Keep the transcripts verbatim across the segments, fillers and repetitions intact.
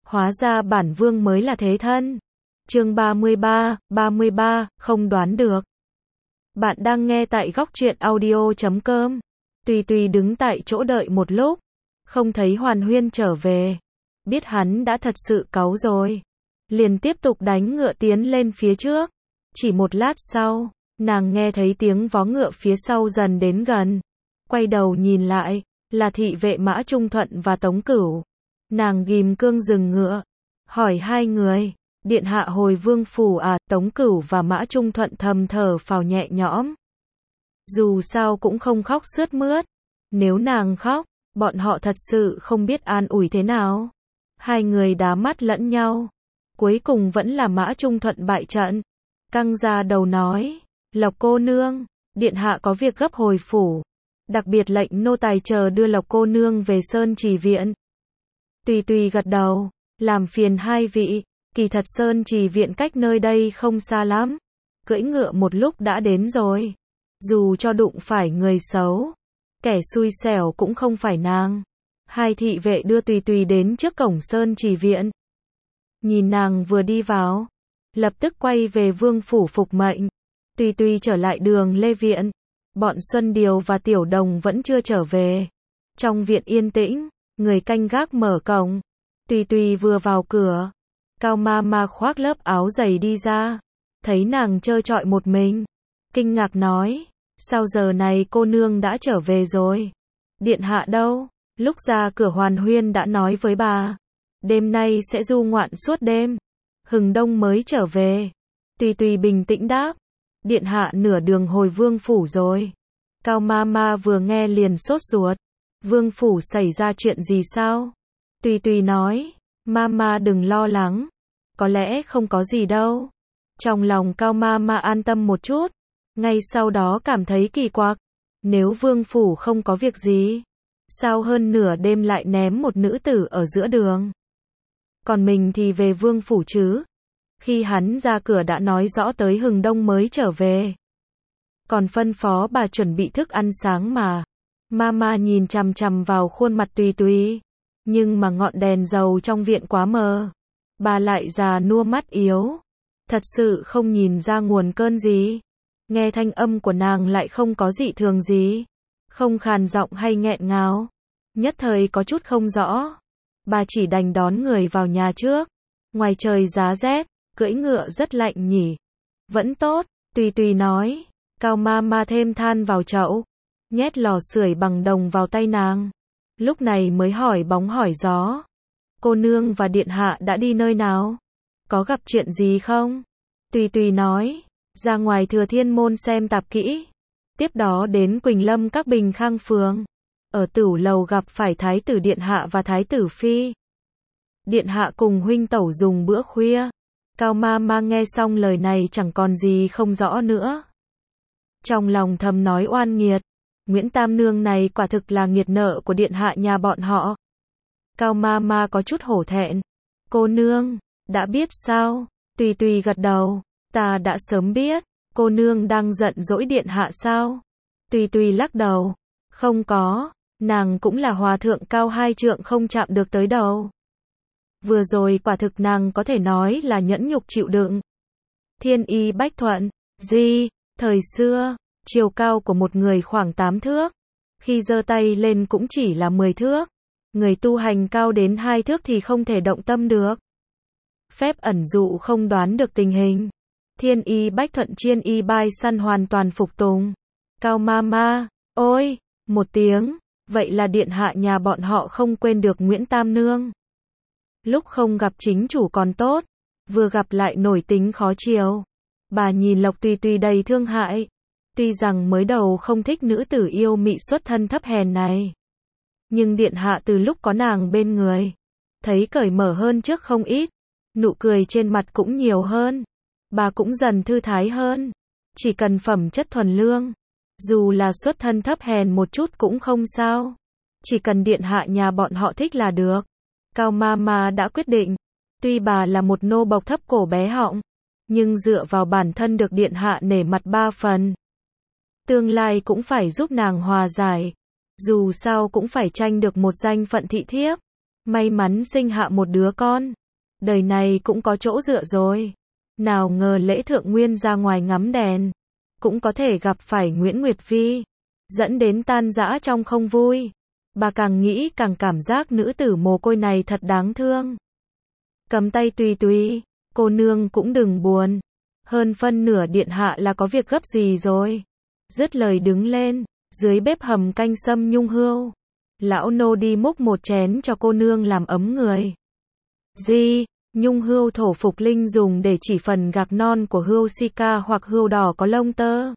Hóa ra bản vương mới là thế thân. Chương ba mươi ba, ba mươi ba, không đoán được. Bạn đang nghe tại góc truyện audio chấm com. Tùy Tùy đứng tại chỗ đợi một lúc, không thấy Hoàn Huyên trở về. Biết hắn đã thật sự cáu rồi, liền tiếp tục đánh ngựa tiến lên phía trước. Chỉ một lát sau, nàng nghe thấy tiếng vó ngựa phía sau dần đến gần. Quay đầu nhìn lại, là thị vệ Mã Trung Thuận và Tống Cửu. Nàng ghim cương dừng ngựa, hỏi hai người, điện hạ hồi vương phủ à? Tống Cửu và Mã Trung Thuận thầm thở phào nhẹ nhõm. Dù sao cũng không khóc sướt mướt. Nếu nàng khóc, bọn họ thật sự không biết an ủi thế nào. Hai người đá mắt lẫn nhau. Cuối cùng vẫn là Mã Trung Thuận bại trận. Căng ra đầu nói, Lộc cô nương, điện hạ có việc gấp hồi phủ. Đặc biệt lệnh nô tài chờ đưa Lộc cô nương về Sơn Trì viện. Tùy Tùy gật đầu, làm phiền hai vị, kỳ thật Sơn Trì viện cách nơi đây không xa lắm. Cưỡi ngựa một lúc đã đến rồi. Dù cho đụng phải người xấu, kẻ xui xẻo cũng không phải nàng. Hai thị vệ đưa Tùy Tùy đến trước cổng Sơn Trì viện. Nhìn nàng vừa đi vào, lập tức quay về vương phủ phục mệnh. Tùy Tùy trở lại đường Lê Viện. Bọn Xuân Điều và Tiểu Đồng vẫn chưa trở về. Trong viện yên tĩnh, người canh gác mở cổng. Tùy Tùy vừa vào cửa, Cao Ma Ma khoác lớp áo dày đi ra, thấy nàng trơ trọi một mình, kinh ngạc nói, sao giờ này cô nương đã trở về rồi? Điện hạ đâu? Lúc ra cửa Hoàn Huyên đã nói với bà, đêm nay sẽ du ngoạn suốt đêm. Hừng đông mới trở về. Tùy Tùy bình tĩnh đáp, điện hạ nửa đường hồi vương phủ rồi. Cao Ma Ma vừa nghe liền sốt ruột, vương phủ xảy ra chuyện gì sao? Tùy Tùy nói, Ma Ma đừng lo lắng, có lẽ không có gì đâu. Trong lòng Cao Ma Ma an tâm một chút, ngay sau đó cảm thấy kỳ quặc, nếu vương phủ không có việc gì, sao hơn nửa đêm lại ném một nữ tử ở giữa đường? Còn mình thì về vương phủ chứ? Khi hắn ra cửa đã nói rõ tới hừng đông mới trở về. Còn phân phó bà chuẩn bị thức ăn sáng mà. Mama nhìn chằm chằm vào khuôn mặt Tùy Tùy, nhưng mà ngọn đèn dầu trong viện quá mờ. Bà lại già nua mắt yếu, thật sự không nhìn ra nguồn cơn gì. Nghe thanh âm của nàng lại không có dị thường gì, không khàn giọng hay nghẹn ngào, nhất thời có chút không rõ. Bà chỉ đành đón người vào nhà trước. Ngoài trời giá rét, cưỡi ngựa rất lạnh nhỉ. Vẫn tốt, Tùy Tùy nói. Cao Ma Ma thêm than vào chậu, nhét lò sưởi bằng đồng vào tay nàng. Lúc này mới hỏi bóng hỏi gió, cô nương và điện hạ đã đi nơi nào? Có gặp chuyện gì không? Tùy Tùy nói, ra ngoài Thừa Thiên môn xem tạp kỹ. Tiếp đó đến Quỳnh Lâm các Bình Khang phường. Ở Tửu lầu gặp phải Thái tử điện hạ và Thái tử phi. Điện hạ cùng huynh tẩu dùng bữa khuya. Cao Ma Ma nghe xong lời này chẳng còn gì không rõ nữa. Trong lòng thầm nói oan nghiệt, Nguyễn Tam Nương này quả thực là nghiệt nợ của điện hạ nhà bọn họ. Cao Ma Ma có chút hổ thẹn. Cô nương, đã biết sao? Tùy Tùy gật đầu, ta đã sớm biết. Cô nương đang giận dỗi điện hạ sao? Tùy Tùy lắc đầu, không có, nàng cũng là hòa thượng cao hai trượng không chạm được tới đầu. Vừa rồi quả thực nàng có thể nói là nhẫn nhục chịu đựng. Thiên y bách thuận, gì? Thời xưa, chiều cao của một người khoảng tám thước, khi giơ tay lên cũng chỉ là mười thước. Người tu hành cao đến hai thước thì không thể động tâm được. Phép ẩn dụ không đoán được tình hình. Thiên y bách thuận chiên y bai săn hoàn toàn phục tùng. Cao Ma Ma, ôi, một tiếng, vậy là điện hạ nhà bọn họ không quên được Nguyễn Tam Nương. Lúc không gặp chính chủ còn tốt, vừa gặp lại nổi tính khó chiều. Bà nhìn Lộc Tùy Tùy đầy thương hại. Tuy rằng mới đầu không thích nữ tử yêu mị xuất thân thấp hèn này, nhưng điện hạ từ lúc có nàng bên người, thấy cởi mở hơn trước không ít. Nụ cười trên mặt cũng nhiều hơn. Bà cũng dần thư thái hơn. Chỉ cần phẩm chất thuần lương, dù là xuất thân thấp hèn một chút cũng không sao. Chỉ cần điện hạ nhà bọn họ thích là được. Cao Ma Ma đã quyết định. Tuy bà là một nô bộc thấp cổ bé họng, nhưng dựa vào bản thân được điện hạ nể mặt ba phần. Tương lai cũng phải giúp nàng hòa giải. Dù sao cũng phải tranh được một danh phận thị thiếp. may mắn sinh hạ một đứa con. Đời này cũng có chỗ dựa rồi. Nào ngờ Lễ Thượng Nguyên ra ngoài ngắm đèn, cũng có thể gặp phải Nguyễn Nguyệt Vi, dẫn đến tan rã trong không vui. Bà càng nghĩ càng cảm giác nữ tử mồ côi này thật đáng thương. Cầm tay Tùy Tùy, cô nương cũng đừng buồn. Hơn phân nửa điện hạ là có việc gấp gì rồi. Dứt lời đứng lên, dưới bếp hầm canh sâm nhung hươu. Lão nô đi múc một chén cho cô nương làm ấm người. Gì? Nhung hươu thổ phục linh dùng để chỉ phần gạc non của hươu Sika hoặc hươu đỏ có lông tơ.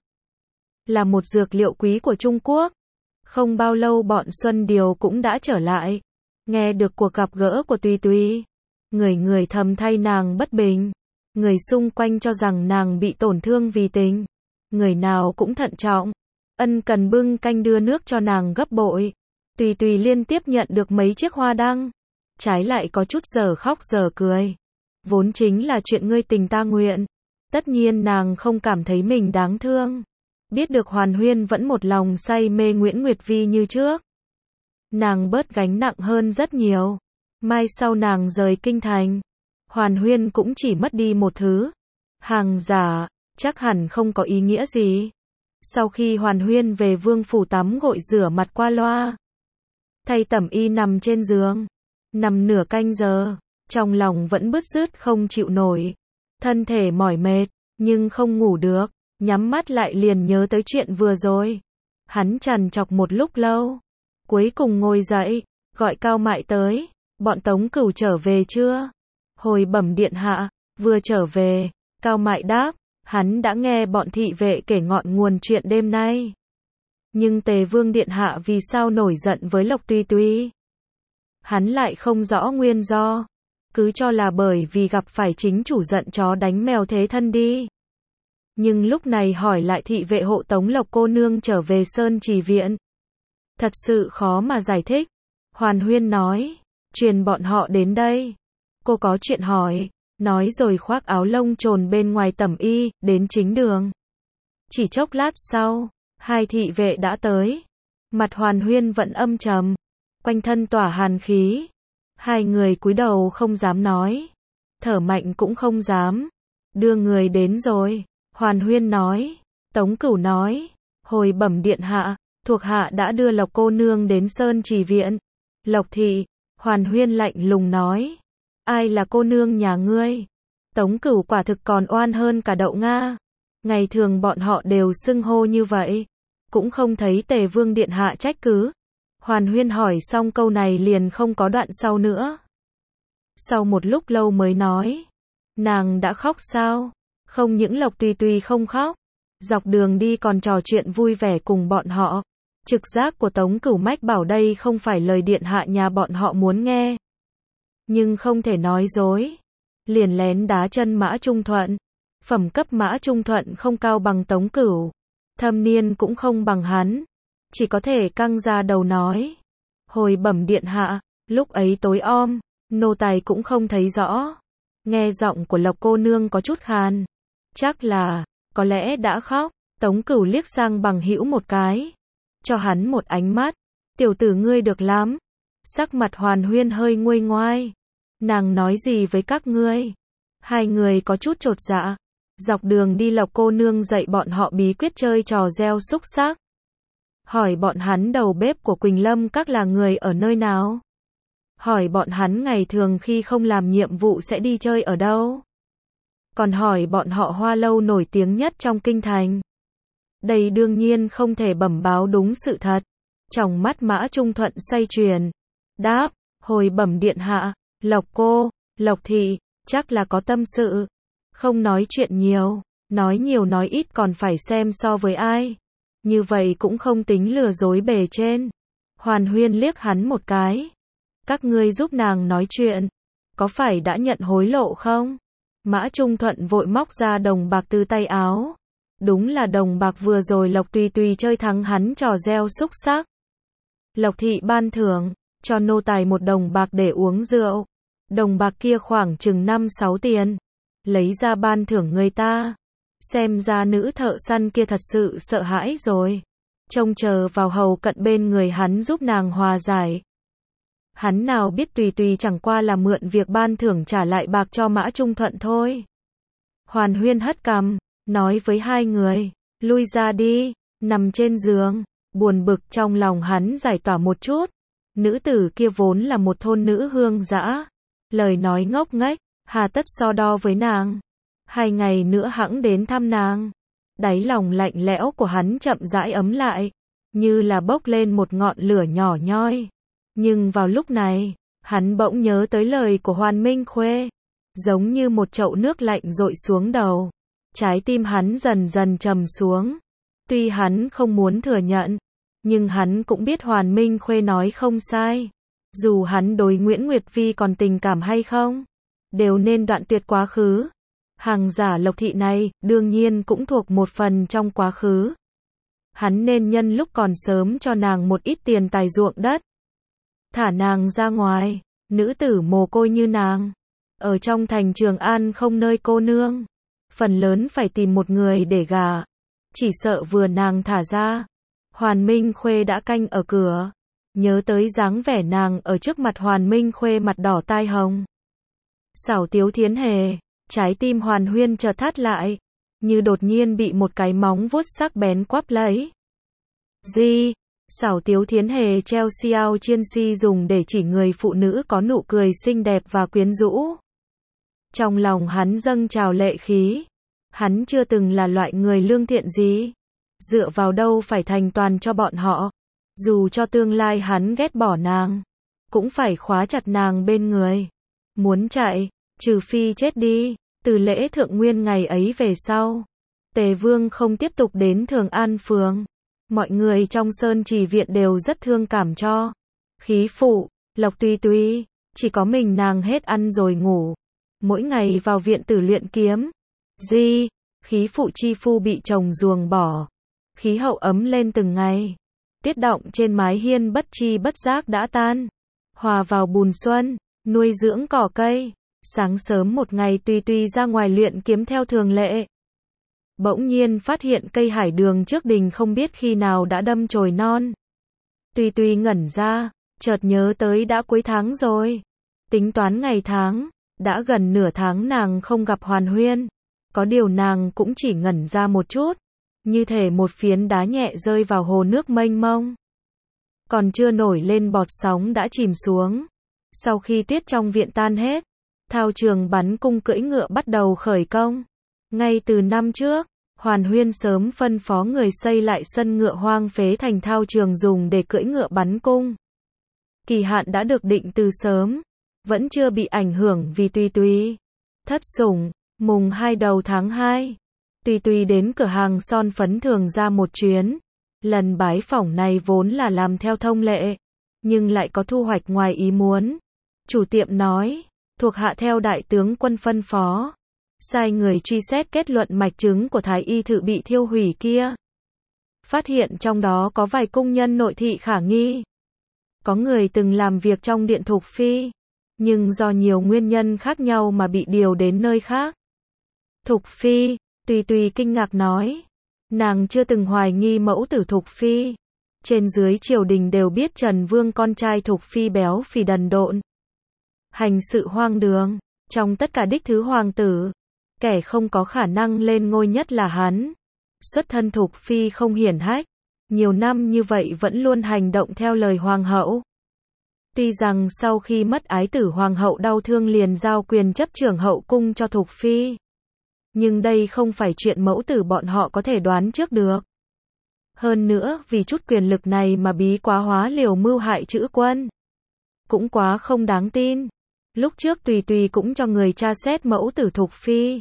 Là một dược liệu quý của Trung Quốc. Không bao lâu bọn Xuân Điều cũng đã trở lại. Nghe được cuộc gặp gỡ của Tùy Tùy, người người thầm thay nàng bất bình. Người xung quanh cho rằng nàng bị tổn thương vì tình. Người nào cũng thận trọng. Ân cần bưng canh đưa nước cho nàng gấp bội. Tùy Tùy liên tiếp nhận được mấy chiếc hoa đăng. Trái lại có chút giờ khóc giờ cười. Vốn chính là chuyện ngươi tình ta nguyện. Tất nhiên nàng không cảm thấy mình đáng thương. Biết được Hoàn Huyên vẫn một lòng say mê Nguyễn Nguyệt Vi như trước. Nàng bớt gánh nặng hơn rất nhiều. Mai sau nàng rời kinh thành, Hoàn Huyên cũng chỉ mất đi một thứ. Hàng giả, chắc hẳn không có ý nghĩa gì. Sau khi Hoàn Huyên về vương phủ tắm gội rửa mặt qua loa, thay tẩm y nằm trên giường, nằm nửa canh giờ, trong lòng vẫn bứt rứt không chịu nổi. Thân thể mỏi mệt, nhưng không ngủ được, nhắm mắt lại liền nhớ tới chuyện vừa rồi. Hắn trằn trọc một lúc lâu, cuối cùng ngồi dậy, gọi Cao Mại tới. Bọn Tống Cửu trở về chưa? Hồi bẩm điện hạ, vừa trở về. Cao Mại đáp, hắn đã nghe bọn thị vệ kể ngọn nguồn chuyện đêm nay. Nhưng Tề Vương điện hạ vì sao nổi giận với Lộc Tùy Tùy? Hắn lại không rõ nguyên do, cứ cho là bởi vì gặp phải chính chủ giận chó đánh mèo thế thân đi. Nhưng lúc này hỏi lại thị vệ hộ tống Lộc cô nương trở về Sơn Trì Viện. Thật sự khó mà giải thích. Hoàn Huyên nói, truyền bọn họ đến đây. Cô có chuyện hỏi, nói rồi khoác áo lông trồn bên ngoài tẩm y, đến chính đường. Chỉ chốc lát sau, hai thị vệ đã tới. Mặt Hoàn Huyên vẫn âm trầm, quanh thân tỏa hàn khí. Hai người cúi đầu không dám nói, thở mạnh cũng không dám. Đưa người đến rồi, Hoàn Huyên nói. Tống Cửu nói, hồi bẩm điện hạ, thuộc hạ đã đưa Lộc cô nương đến Sơn Trì Viện. Lộc thị. Hoàn Huyên lạnh lùng nói, ai là cô nương nhà ngươi? Tống Cửu quả thực còn oan hơn cả đậu Nga. Ngày thường bọn họ đều xưng hô như vậy, cũng không thấy Tề Vương điện hạ trách cứ. Hoàn Huyên hỏi xong câu này liền không có đoạn sau nữa. Sau một lúc lâu mới nói, nàng đã khóc sao? Không những Lộc Tùy Tùy không khóc, dọc đường đi còn trò chuyện vui vẻ cùng bọn họ. Trực giác của Tống Cửu mách bảo đây không phải lời điện hạ nhà bọn họ muốn nghe. Nhưng không thể nói dối. Liền lén đá chân Mã Trung Thuận. Phẩm cấp Mã Trung Thuận không cao bằng Tống Cửu. Thâm niên cũng không bằng hắn. Chỉ có thể căng ra đầu nói. Hồi bẩm điện hạ, lúc ấy tối om, nô tài cũng không thấy rõ. Nghe giọng của Lộc cô nương có chút khàn. Chắc là, có lẽ đã khóc. Tống Cửu liếc sang Bằng Hữu một cái, cho hắn một ánh mắt. Tiểu tử ngươi được lắm. Sắc mặt Hoàn Huyên hơi nguôi ngoai. Nàng nói gì với các ngươi? Hai người có chút chột dạ. Dọc đường đi Lộc cô nương dạy bọn họ bí quyết chơi trò gieo xúc xắc. Hỏi bọn hắn đầu bếp của Quỳnh Lâm Các là người ở nơi nào? Hỏi bọn hắn ngày thường khi không làm nhiệm vụ sẽ đi chơi ở đâu? Còn hỏi bọn họ hoa lâu nổi tiếng nhất trong kinh thành. Đây đương nhiên không thể bẩm báo đúng sự thật. Trong mắt Mã Trung Thuận xoay chuyển. Đáp, hồi bẩm điện hạ, Lộc cô, Lộc thị, chắc là có tâm sự. Không nói chuyện nhiều, nói nhiều nói ít còn phải xem so với ai. Như vậy cũng không tính lừa dối bề trên. Hoàn Huyên liếc hắn một cái. Các ngươi giúp nàng nói chuyện, có phải đã nhận hối lộ không? Mã Trung Thuận vội móc ra đồng bạc từ tay áo. Đúng là đồng bạc vừa rồi Lộc Tùy Tùy chơi thắng hắn trò gieo xúc xắc. Lộc thị ban thưởng, cho nô tài một đồng bạc để uống rượu. Đồng bạc kia khoảng chừng năm sáu tiền. Lấy ra ban thưởng người ta. Xem ra nữ thợ săn kia thật sự sợ hãi rồi. Trông chờ vào hầu cận bên người hắn giúp nàng hòa giải. Hắn nào biết Tùy Tùy chẳng qua là mượn việc ban thưởng trả lại bạc cho Mã Trung Thuận thôi. Hoàn Huyên hất cằm, nói với hai người, lui ra đi, nằm trên giường, buồn bực trong lòng hắn giải tỏa một chút. Nữ tử kia vốn là một thôn nữ hương dã, lời nói ngốc nghếch, hà tất so đo với nàng. Hai ngày nữa hẵng đến thăm nàng. Đáy lòng lạnh lẽo của hắn chậm rãi ấm lại, như là bốc lên một ngọn lửa nhỏ nhoi. Nhưng vào lúc này, hắn bỗng nhớ tới lời của Hoàn Minh Khuê, giống như một chậu nước lạnh dội xuống đầu. Trái tim hắn dần dần trầm xuống. Tuy hắn không muốn thừa nhận, nhưng hắn cũng biết Hoàn Minh Khuê nói không sai. Dù hắn đối Nguyễn Nguyệt Vi còn tình cảm hay không, đều nên đoạn tuyệt quá khứ. Hàng giả Lộc Thị này, đương nhiên cũng thuộc một phần trong quá khứ. Hắn nên nhân lúc còn sớm cho nàng một ít tiền tài ruộng đất. Thả nàng ra ngoài, nữ tử mồ côi như nàng. Ở trong thành Trường An không nơi cô nương. Phần lớn phải tìm một người để gả. Chỉ sợ vừa nàng thả ra, Hoàn Minh Khuê đã canh ở cửa. Nhớ tới dáng vẻ nàng ở trước mặt Hoàn Minh Khuê mặt đỏ tai hồng. Xảo Tiếu Thiến Hề, trái tim Hoàn Huyên chợt thắt lại, như đột nhiên bị một cái móng vuốt sắc bén quắp lấy. Gì? Xảo Tiếu Thiến Hề treo xiao chiên si dùng để chỉ người phụ nữ có nụ cười xinh đẹp và quyến rũ. Trong lòng hắn dâng trào lệ khí. Hắn chưa từng là loại người lương thiện gì. Dựa vào đâu phải thành toàn cho bọn họ. Dù cho tương lai hắn ghét bỏ nàng, cũng phải khóa chặt nàng bên người. Muốn chạy, trừ phi chết đi. Từ lễ thượng nguyên ngày ấy về sau, Tề Vương không tiếp tục đến Thường An Phường. Mọi người trong Sơn Trì Viện đều rất thương cảm cho Khí Phụ, Lộc Tùy Tùy. Chỉ có mình nàng hết ăn rồi ngủ, mỗi ngày vào viện tử luyện kiếm. Di, Khí Phụ chi phu bị chồng ruồng bỏ. Khí hậu ấm lên từng ngày. Tuyết động trên mái hiên bất chi bất giác đã tan, hòa vào bùn xuân, nuôi dưỡng cỏ cây. Sáng sớm một ngày Tùy Tùy ra ngoài luyện kiếm theo thường lệ. Bỗng nhiên phát hiện cây hải đường trước đình không biết khi nào đã đâm chồi non. Tùy Tùy ngẩn ra, chợt nhớ tới đã cuối tháng rồi. Tính toán ngày tháng, đã gần nửa tháng nàng không gặp Hoàn Huyên. Có điều nàng cũng chỉ ngẩn ra một chút, như thể một phiến đá nhẹ rơi vào hồ nước mênh mông. Còn chưa nổi lên bọt sóng đã chìm xuống. Sau khi tuyết trong viện tan hết, thao trường bắn cung cưỡi ngựa bắt đầu khởi công. Ngay từ năm trước, Hoàn Huyên sớm phân phó người xây lại sân ngựa hoang phế thành thao trường dùng để cưỡi ngựa bắn cung. Kỳ hạn đã được định từ sớm, vẫn chưa bị ảnh hưởng vì Tùy Tùy thất sủng. Mùng hai đầu tháng hai, Tùy Tùy đến cửa hàng son phấn Thường ra một chuyến. Lần bái phỏng này vốn là làm theo thông lệ, nhưng lại có thu hoạch ngoài ý muốn. Chủ tiệm nói, thuộc hạ theo đại tướng quân phân phó, sai người truy xét kết luận mạch chứng của thái y thự bị thiêu hủy kia. Phát hiện trong đó có vài cung nhân nội thị khả nghi. Có người từng làm việc trong điện Thục Phi, nhưng do nhiều nguyên nhân khác nhau mà bị điều đến nơi khác. Thục Phi, Tùy Tùy kinh ngạc nói, nàng chưa từng hoài nghi mẫu tử Thục Phi. Trên dưới triều đình đều biết Trần Vương con trai Thục Phi béo phì đần độn, hành sự hoang đường. Trong tất cả đích thứ hoàng tử, kẻ không có khả năng lên ngôi nhất là hắn. Xuất thân Thục Phi không hiển hách, nhiều năm như vậy vẫn luôn hành động theo lời hoàng hậu. Tuy rằng sau khi mất ái tử hoàng hậu đau thương liền giao quyền chấp trưởng hậu cung cho Thục Phi, nhưng đây không phải chuyện mẫu tử bọn họ có thể đoán trước được. Hơn nữa, vì chút quyền lực này mà bí quá hóa liều mưu hại chữ quân, cũng quá không đáng tin. Lúc trước Tùy Tùy cũng cho người tra xét mẫu tử Thục Phi,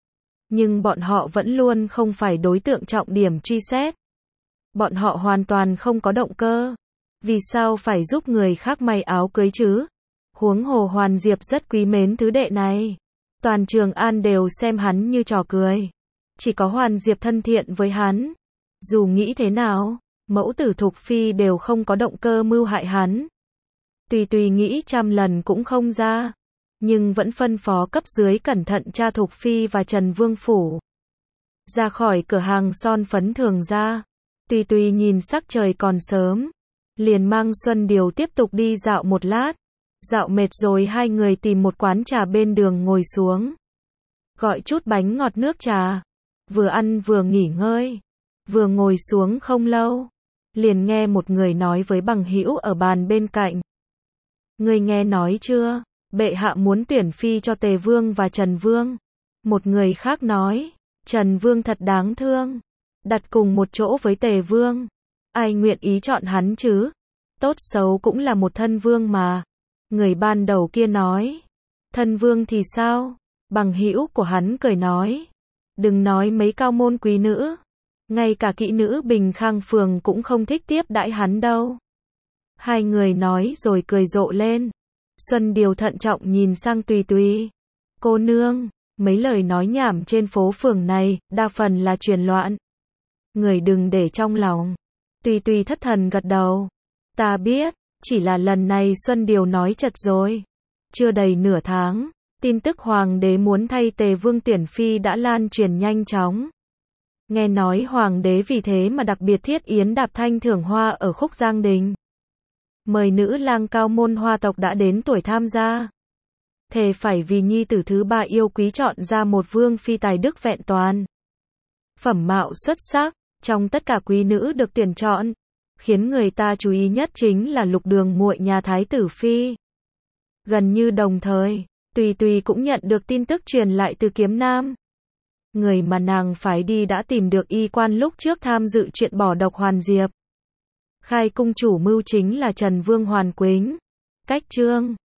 nhưng bọn họ vẫn luôn không phải đối tượng trọng điểm truy xét. Bọn họ hoàn toàn không có động cơ. Vì sao phải giúp người khác may áo cưới chứ? Huống hồ Hoàn Diệp rất quý mến thứ đệ này. Toàn Trường An đều xem hắn như trò cười. Chỉ có Hoàn Diệp thân thiện với hắn. Dù nghĩ thế nào, mẫu tử Thục Phi đều không có động cơ mưu hại hắn. Tùy Tùy nghĩ trăm lần cũng không ra, nhưng vẫn phân phó cấp dưới cẩn thận tra Thục Phi và Trần Vương phủ. Ra khỏi cửa hàng son phấn Thường ra, Tùy Tùy nhìn sắc trời còn sớm, liền mang Xuân Điều tiếp tục đi dạo một lát. Dạo mệt rồi hai người tìm một quán trà bên đường ngồi xuống. Gọi chút bánh ngọt nước trà. Vừa ăn vừa nghỉ ngơi. Vừa ngồi xuống không lâu. Liền nghe một người nói với bằng hữu ở bàn bên cạnh. Ngươi nghe nói chưa? Bệ hạ muốn tuyển phi cho Tề Vương và Trần Vương. Một người khác nói. Trần Vương thật đáng thương. Đặt cùng một chỗ với Tề Vương. Ai nguyện ý chọn hắn chứ? Tốt xấu cũng là một thân vương mà. Người ban đầu kia nói. Thân vương thì sao? Bằng hữu của hắn cười nói. Đừng nói mấy cao môn quý nữ. Ngay cả kỹ nữ Bình Khang Phường cũng không thích tiếp đãi hắn đâu. Hai người nói rồi cười rộ lên. Xuân Điều thận trọng nhìn sang Tùy Tùy. Cô nương, mấy lời nói nhảm trên phố phường này, đa phần là truyền loạn. Người đừng để trong lòng. Tùy Tùy thất thần gật đầu. Ta biết, chỉ là lần này Xuân Điều nói chật rồi. Chưa đầy nửa tháng, tin tức hoàng đế muốn thay Tề Vương tuyển phi đã lan truyền nhanh chóng. Nghe nói hoàng đế vì thế mà đặc biệt thiết yến đạp thanh thưởng hoa ở Khúc Giang Đình. Mời nữ lang cao môn hoa tộc đã đến tuổi tham gia. Thề phải vì nhi tử thứ ba yêu quý chọn ra một vương phi tài đức vẹn toàn. Phẩm mạo xuất sắc, trong tất cả quý nữ được tuyển chọn. Khiến người ta chú ý nhất chính là Lục Đường muội nhà Thái tử phi. Gần như đồng thời, Tùy Tùy cũng nhận được tin tức truyền lại từ Kiếm Nam. Người mà nàng phái đi đã tìm được y quan lúc trước tham dự chuyện bỏ độc Hoàn Diệp. Khai cung chủ mưu chính là Trần Vương Hoàn Quýnh. Cách chương